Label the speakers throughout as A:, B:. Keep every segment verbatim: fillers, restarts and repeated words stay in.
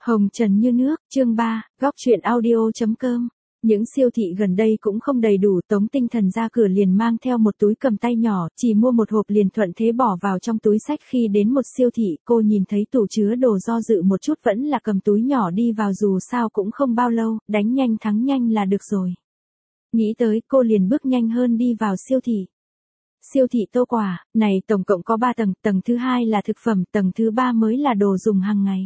A: Hồng trần như nước, chương ba, góc truyện audio.com. Những siêu thị gần đây cũng không đầy đủ, Tống Tinh Thần ra cửa liền mang theo một túi cầm tay nhỏ, chỉ mua một hộp liền thuận thế bỏ vào trong túi sách. Khi đến một siêu thị, cô nhìn thấy tủ chứa đồ do dự một chút vẫn là cầm túi nhỏ đi vào, dù sao cũng không bao lâu, đánh nhanh thắng nhanh là được rồi. Nghĩ tới, cô liền bước nhanh hơn đi vào siêu thị. Siêu thị Tô Quả, này tổng cộng có ba tầng, tầng thứ hai là thực phẩm, tầng thứ ba mới là đồ dùng hàng ngày.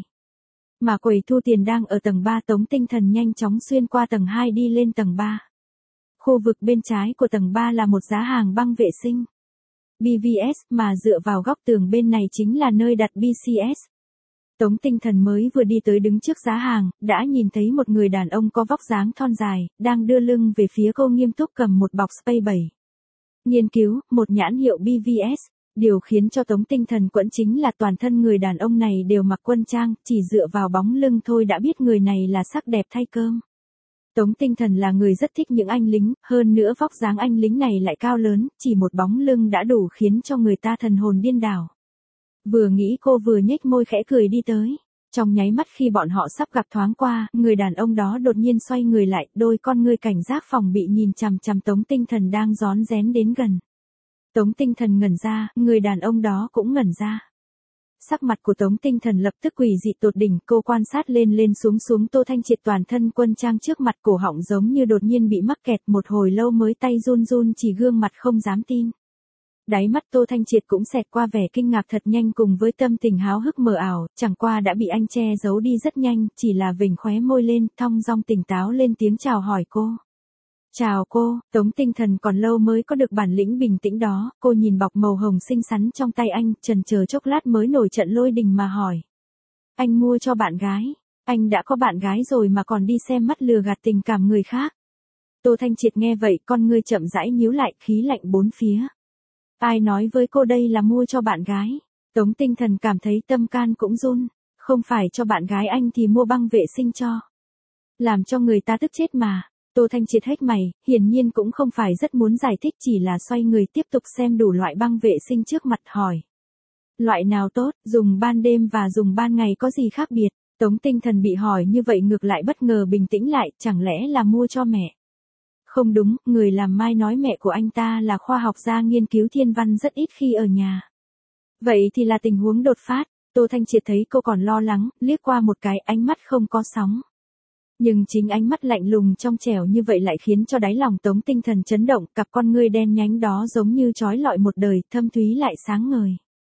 A: Mà quầy thu tiền đang ở tầng ba, Tống Tinh Thần nhanh chóng xuyên qua tầng hai đi lên tầng ba. Khu vực bên trái của tầng ba là một giá hàng băng vệ sinh bê vê ét, mà dựa vào góc tường bên này chính là nơi đặt bê xê ét. Tống Tinh Thần mới vừa đi tới đứng trước giá hàng, đã nhìn thấy một người đàn ông có vóc dáng thon dài, đang đưa lưng về phía cô nghiêm túc cầm một bọc spray bảy. Nghiên cứu, một nhãn hiệu bê vê ét. Điều khiến cho Tống Tinh Thần quẫn chính là toàn thân người đàn ông này đều mặc quân trang, chỉ dựa vào bóng lưng thôi đã biết người này là sắc đẹp thay cơm. Tống Tinh Thần là người rất thích những anh lính, hơn nữa vóc dáng anh lính này lại cao lớn, chỉ một bóng lưng đã đủ khiến cho người ta thần hồn điên đảo. Vừa nghĩ cô vừa nhếch môi khẽ cười đi tới. Trong nháy mắt khi bọn họ sắp gặp thoáng qua, người đàn ông đó đột nhiên xoay người lại, đôi con ngươi cảnh giác phòng bị nhìn chằm chằm Tống Tinh Thần đang rón rén đến gần. Tống Tinh Thần ngẩn ra, người đàn ông đó cũng ngẩn ra. Sắc mặt của Tống Tinh Thần lập tức quỷ dị tột đỉnh, cô quan sát lên lên xuống xuống Tô Thanh Triệt toàn thân quân trang trước mặt, cổ họng giống như đột nhiên bị mắc kẹt, một hồi lâu mới tay run run chỉ gương mặt không dám tin. Đáy mắt Tô Thanh Triệt cũng xẹt qua vẻ kinh ngạc thật nhanh cùng với tâm tình háo hức mờ ảo, chẳng qua đã bị anh che giấu đi rất nhanh, chỉ là vểnh khóe môi lên, thong dong tỉnh táo lên tiếng chào hỏi cô. Chào cô, Tống Tinh Thần còn lâu mới có được bản lĩnh bình tĩnh đó, cô nhìn bọc màu hồng xinh xắn trong tay anh, chần chờ chốc lát mới nổi trận lôi đình mà hỏi. Anh mua cho bạn gái, anh đã có bạn gái rồi mà còn đi xem mắt lừa gạt tình cảm người khác. Tô Thanh Triệt nghe vậy, con ngươi chậm rãi nhíu lại, khí lạnh bốn phía. Ai nói với cô đây là mua cho bạn gái? Tống Tinh Thần cảm thấy tâm can cũng run, không phải cho bạn gái anh thì mua băng vệ sinh cho. Làm cho người ta tức chết mà. Tô Thanh Triệt hét mày, hiển nhiên cũng không phải rất muốn giải thích, chỉ là xoay người tiếp tục xem đủ loại băng vệ sinh trước mặt hỏi. Loại nào tốt, dùng ban đêm và dùng ban ngày có gì khác biệt? Tống Tinh Thần bị hỏi như vậy ngược lại bất ngờ bình tĩnh lại, chẳng lẽ là mua cho mẹ? Không đúng, người làm mai nói mẹ của anh ta là khoa học gia nghiên cứu thiên văn rất ít khi ở nhà. Vậy thì là tình huống đột phát. Tô Thanh Triệt thấy cô còn lo lắng, liếc qua một cái, ánh mắt không có sóng. Nhưng chính ánh mắt lạnh lùng trong trẻo như vậy lại khiến cho đáy lòng Tống Tinh Thần chấn động, cặp con ngươi đen nhánh đó giống như trói lọi một đời, thâm thúy lại sáng ngời.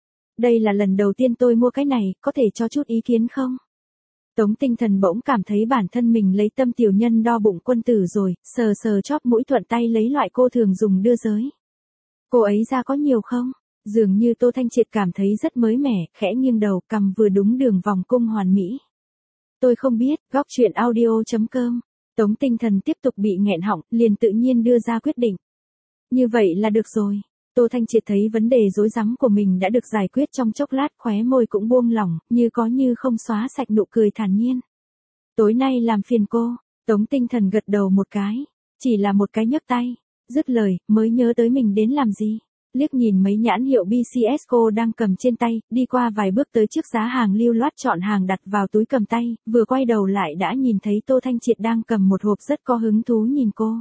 A: Đây là lần đầu tiên tôi mua cái này, có thể cho chút ý kiến không? Tống Tinh Thần bỗng cảm thấy bản thân mình lấy tâm tiểu nhân đo bụng quân tử rồi, sờ sờ chóp mũi thuận tay lấy loại cô thường dùng đưa giới. Cô ấy ra có nhiều không? Dường như Tô Thanh Triệt cảm thấy rất mới mẻ, khẽ nghiêng đầu, cằm vừa đúng đường vòng cung hoàn mỹ. Tôi không biết, góc truyện audio.com. Tống Tinh Thần tiếp tục bị nghẹn họng, liền tự nhiên đưa ra quyết định. Như vậy là được rồi. Tô Thanh Triệt thấy vấn đề rối rắm của mình đã được giải quyết trong chốc lát, khóe môi cũng buông lỏng, như có như không xóa sạch nụ cười thản nhiên. Tối nay làm phiền cô. Tống Tinh Thần gật đầu một cái. Chỉ là một cái nhấc tay. Dứt lời, mới nhớ tới mình đến làm gì. Liếc nhìn mấy nhãn hiệu bê xê ét cô đang cầm trên tay, đi qua vài bước tới trước giá hàng lưu loát chọn hàng đặt vào túi cầm tay, vừa quay đầu lại đã nhìn thấy Tô Thanh Triệt đang cầm một hộp rất có hứng thú nhìn cô.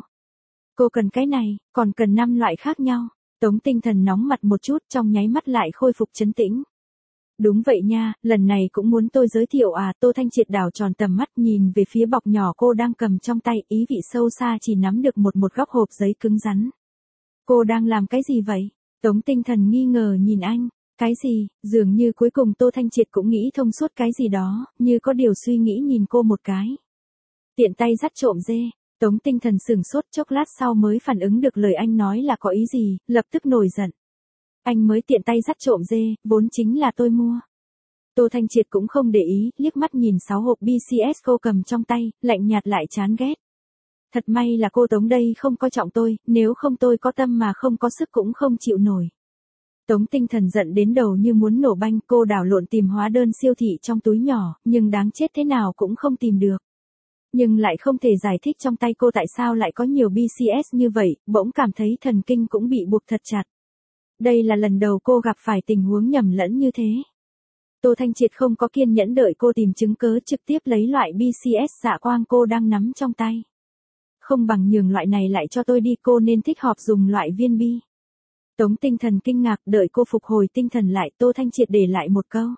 A: Cô cần cái này, còn cần năm loại khác nhau. Tống Tinh Thần nóng mặt một chút, trong nháy mắt lại khôi phục trấn tĩnh. Đúng vậy nha, lần này cũng muốn tôi giới thiệu à? Tô Thanh Triệt đảo tròn tầm mắt nhìn về phía bọc nhỏ cô đang cầm trong tay, ý vị sâu xa chỉ nắm được một một góc hộp giấy cứng rắn. Cô đang làm cái gì vậy? Tống Tinh Thần nghi ngờ nhìn anh. Cái gì? Dường như cuối cùng Tô Thanh Triệt cũng nghĩ thông suốt cái gì đó, như có điều suy nghĩ nhìn cô một cái. Tiện tay dắt trộm dê. Tống Tinh Thần sửng sốt chốc lát sau mới phản ứng được lời anh nói là có ý gì, lập tức nổi giận. Anh mới tiện tay dắt trộm dê, vốn chính là tôi mua. Tô Thanh Triệt cũng không để ý, liếc mắt nhìn sáu hộp bê xê ét cô cầm trong tay, lạnh nhạt lại chán ghét. Thật may là cô Tống đây không coi trọng tôi, nếu không tôi có tâm mà không có sức cũng không chịu nổi. Tống Tinh Thần giận đến đầu như muốn nổ banh, cô đảo lộn tìm hóa đơn siêu thị trong túi nhỏ, nhưng đáng chết thế nào cũng không tìm được. Nhưng lại không thể giải thích trong tay cô tại sao lại có nhiều bê xê ét như vậy, bỗng cảm thấy thần kinh cũng bị buộc thật chặt. Đây là lần đầu cô gặp phải tình huống nhầm lẫn như thế. Tô Thanh Triệt không có kiên nhẫn đợi cô tìm chứng cớ, trực tiếp lấy loại bê xê ét dạ quang cô đang nắm trong tay. Không bằng nhường loại này lại cho tôi đi, cô nên thích hợp dùng loại viên bi. Tống Tinh Thần kinh ngạc, đợi cô phục hồi tinh thần lại, Tô Thanh Triệt để lại một câu.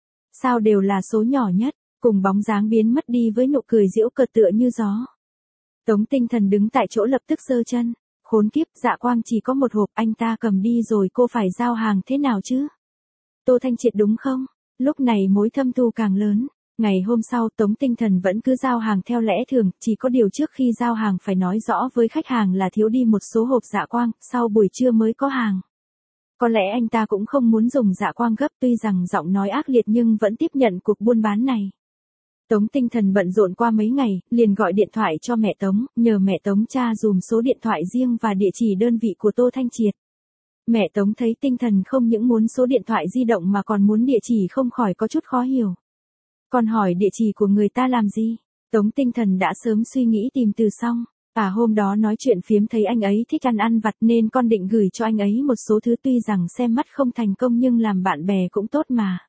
A: Sao đều là số nhỏ nhất, cùng bóng dáng biến mất đi với nụ cười giễu cợt tựa như gió. Tống Tinh Thần đứng tại chỗ lập tức giơ chân, khốn kiếp, dạ quang chỉ có một hộp, anh ta cầm đi rồi cô phải giao hàng thế nào chứ? Tô Thanh Triệt đúng không? Lúc này mối thâm thù càng lớn. Ngày hôm sau Tống Tinh Thần vẫn cứ giao hàng theo lẽ thường, chỉ có điều trước khi giao hàng phải nói rõ với khách hàng là thiếu đi một số hộp dạ quang, sau buổi trưa mới có hàng. Có lẽ anh ta cũng không muốn dùng dạ quang gấp, tuy rằng giọng nói ác liệt nhưng vẫn tiếp nhận cuộc buôn bán này. Tống Tinh Thần bận rộn qua mấy ngày, liền gọi điện thoại cho mẹ Tống, nhờ mẹ Tống tra dùm số điện thoại riêng và địa chỉ đơn vị của Tô Thanh Triệt. Mẹ Tống thấy Tinh Thần không những muốn số điện thoại di động mà còn muốn địa chỉ, không khỏi có chút khó hiểu. Còn hỏi địa chỉ của người ta làm gì? Tống Tinh Thần đã sớm suy nghĩ tìm từ xong. À hôm đó nói chuyện phiếm thấy anh ấy thích ăn ăn vặt nên con định gửi cho anh ấy một số thứ, tuy rằng xem mắt không thành công nhưng làm bạn bè cũng tốt mà.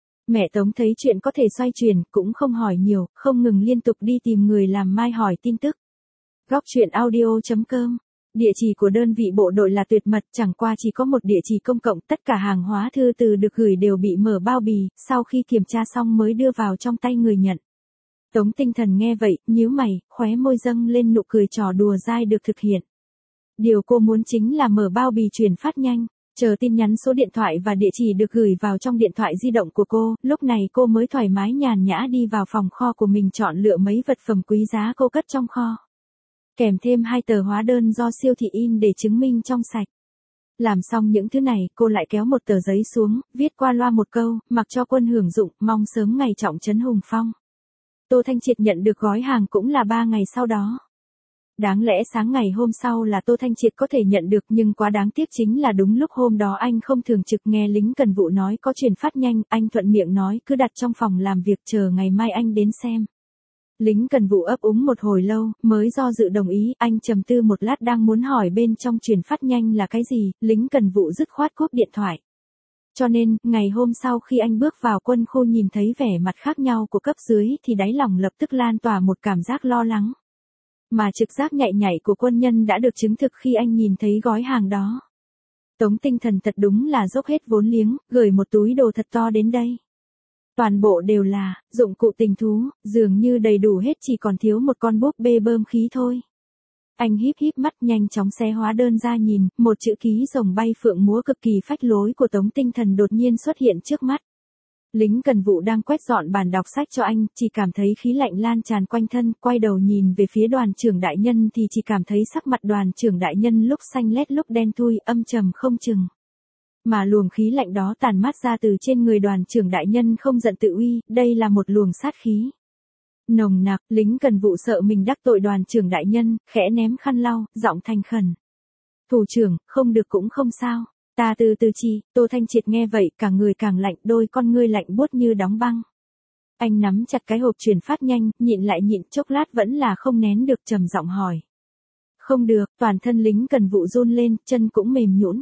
A: Mẹ Tống thấy chuyện có thể xoay chuyển, cũng không hỏi nhiều, không ngừng liên tục đi tìm người làm mai hỏi tin tức. Góc truyện audio chấm com. Địa chỉ của đơn vị bộ đội là tuyệt mật, chẳng qua chỉ có một địa chỉ công cộng, tất cả hàng hóa thư từ được gửi đều bị mở bao bì, sau khi kiểm tra xong mới đưa vào trong tay người nhận. Tống Tinh Thần nghe vậy, nhíu mày, khóe môi dâng lên nụ cười trò đùa dai được thực hiện. Điều cô muốn chính là mở bao bì chuyển phát nhanh, chờ tin nhắn số điện thoại và địa chỉ được gửi vào trong điện thoại di động của cô, lúc này cô mới thoải mái nhàn nhã đi vào phòng kho của mình chọn lựa mấy vật phẩm quý giá cô cất trong kho. Kèm thêm hai tờ hóa đơn do siêu thị in để chứng minh trong sạch. Làm xong những thứ này, cô lại kéo một tờ giấy xuống, viết qua loa một câu, mặc cho quân hưởng dụng, mong sớm ngày trọng trấn hùng phong. Tô Thanh Triệt nhận được gói hàng cũng là ba ngày sau đó. Đáng lẽ sáng ngày hôm sau là Tô Thanh Triệt có thể nhận được, nhưng quá đáng tiếc chính là đúng lúc hôm đó anh không thường trực, nghe lính cần vụ nói có chuyển phát nhanh, anh thuận miệng nói cứ đặt trong phòng làm việc chờ ngày mai anh đến xem. Lính cần vụ ấp úng một hồi lâu, mới do dự đồng ý, anh trầm tư một lát đang muốn hỏi bên trong chuyển phát nhanh là cái gì, lính cần vụ dứt khoát cúp điện thoại. Cho nên, ngày hôm sau khi anh bước vào quân khu nhìn thấy vẻ mặt khác nhau của cấp dưới thì đáy lòng lập tức lan tỏa một cảm giác lo lắng. Mà trực giác nhạy nhạy của quân nhân đã được chứng thực khi anh nhìn thấy gói hàng đó. Tống Tinh Thần thật đúng là dốc hết vốn liếng, gửi một túi đồ thật to đến đây. Toàn bộ đều là dụng cụ tình thú, dường như đầy đủ hết, chỉ còn thiếu một con búp bê bơm khí thôi. Anh híp híp mắt nhanh chóng xé hóa đơn ra nhìn, một chữ ký rồng bay phượng múa cực kỳ phách lối của Tống Tinh Thần đột nhiên xuất hiện trước mắt. Lính cần vụ đang quét dọn bàn đọc sách cho anh, chỉ cảm thấy khí lạnh lan tràn quanh thân, quay đầu nhìn về phía đoàn trưởng đại nhân thì chỉ cảm thấy sắc mặt đoàn trưởng đại nhân lúc xanh lét lúc đen thui, âm trầm không chừng. Mà luồng khí lạnh đó tản mát ra từ trên người đoàn trưởng đại nhân không giận tự uy, đây là một luồng sát khí nồng nặc. Lính cần vụ sợ mình đắc tội đoàn trưởng đại nhân, khẽ ném khăn lau, giọng thành khẩn. Thủ trưởng, không được cũng không sao, ta từ từ chi. Tô Thanh Triệt nghe vậy, cả người càng lạnh, đôi con ngươi lạnh buốt như đóng băng. Anh nắm chặt cái hộp chuyển phát nhanh, nhịn lại nhịn chốc lát vẫn là không nén được, trầm giọng hỏi. Không được, toàn thân lính cần vụ run lên, chân cũng mềm nhũn.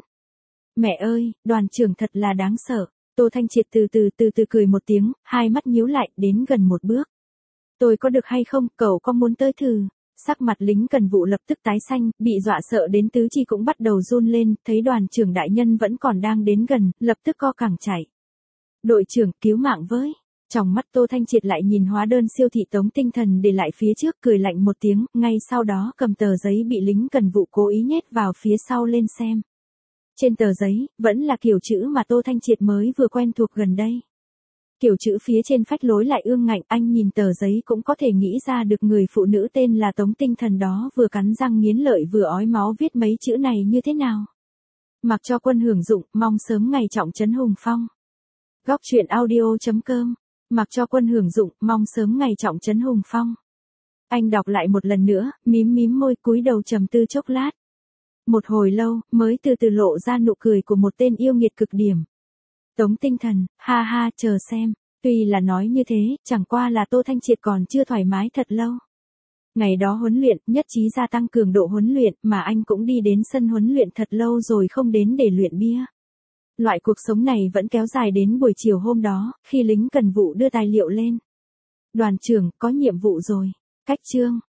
A: Mẹ ơi, đoàn trưởng thật là đáng sợ. Tô Thanh Triệt từ từ từ từ cười một tiếng, hai mắt nhíu lại, đến gần một bước. Tôi có được hay không, cậu có muốn tới thử? Sắc mặt lính cần vụ lập tức tái xanh, bị dọa sợ đến tứ chi cũng bắt đầu run lên, thấy đoàn trưởng đại nhân vẫn còn đang đến gần, lập tức co cẳng chạy. Đội trưởng, cứu mạng với. Trong mắt Tô Thanh Triệt lại nhìn hóa đơn siêu thị Tống Tinh Thần để lại phía trước, cười lạnh một tiếng, ngay sau đó cầm tờ giấy bị lính cần vụ cố ý nhét vào phía sau lên xem. Trên tờ giấy, vẫn là kiểu chữ mà Tô Thanh Triệt mới vừa quen thuộc gần đây. Kiểu chữ phía trên phách lối lại ương ngạnh, anh nhìn tờ giấy cũng có thể nghĩ ra được người phụ nữ tên là Tống Tinh Thần đó vừa cắn răng nghiến lợi vừa ói máu viết mấy chữ này như thế nào. Mặc cho quân hưởng dụng, mong sớm ngày trọng trấn hùng phong. Góc truyện audio chấm com. Mặc cho quân hưởng dụng, mong sớm ngày trọng trấn hùng phong. Anh đọc lại một lần nữa, mím mím môi cúi đầu trầm tư chốc lát. Một hồi lâu, mới từ từ lộ ra nụ cười của một tên yêu nghiệt cực điểm. Tống Tinh Thần, ha ha, chờ xem. Tuy là nói như thế, chẳng qua là Tô Thanh Triệt còn chưa thoải mái thật lâu. Ngày đó huấn luyện, nhất trí gia tăng cường độ huấn luyện, mà anh cũng đi đến sân huấn luyện thật lâu rồi không đến để luyện bia. Loại cuộc sống này vẫn kéo dài đến buổi chiều hôm đó, khi lính cần vụ đưa tài liệu lên. Đoàn trưởng, có nhiệm vụ rồi. Cách chương.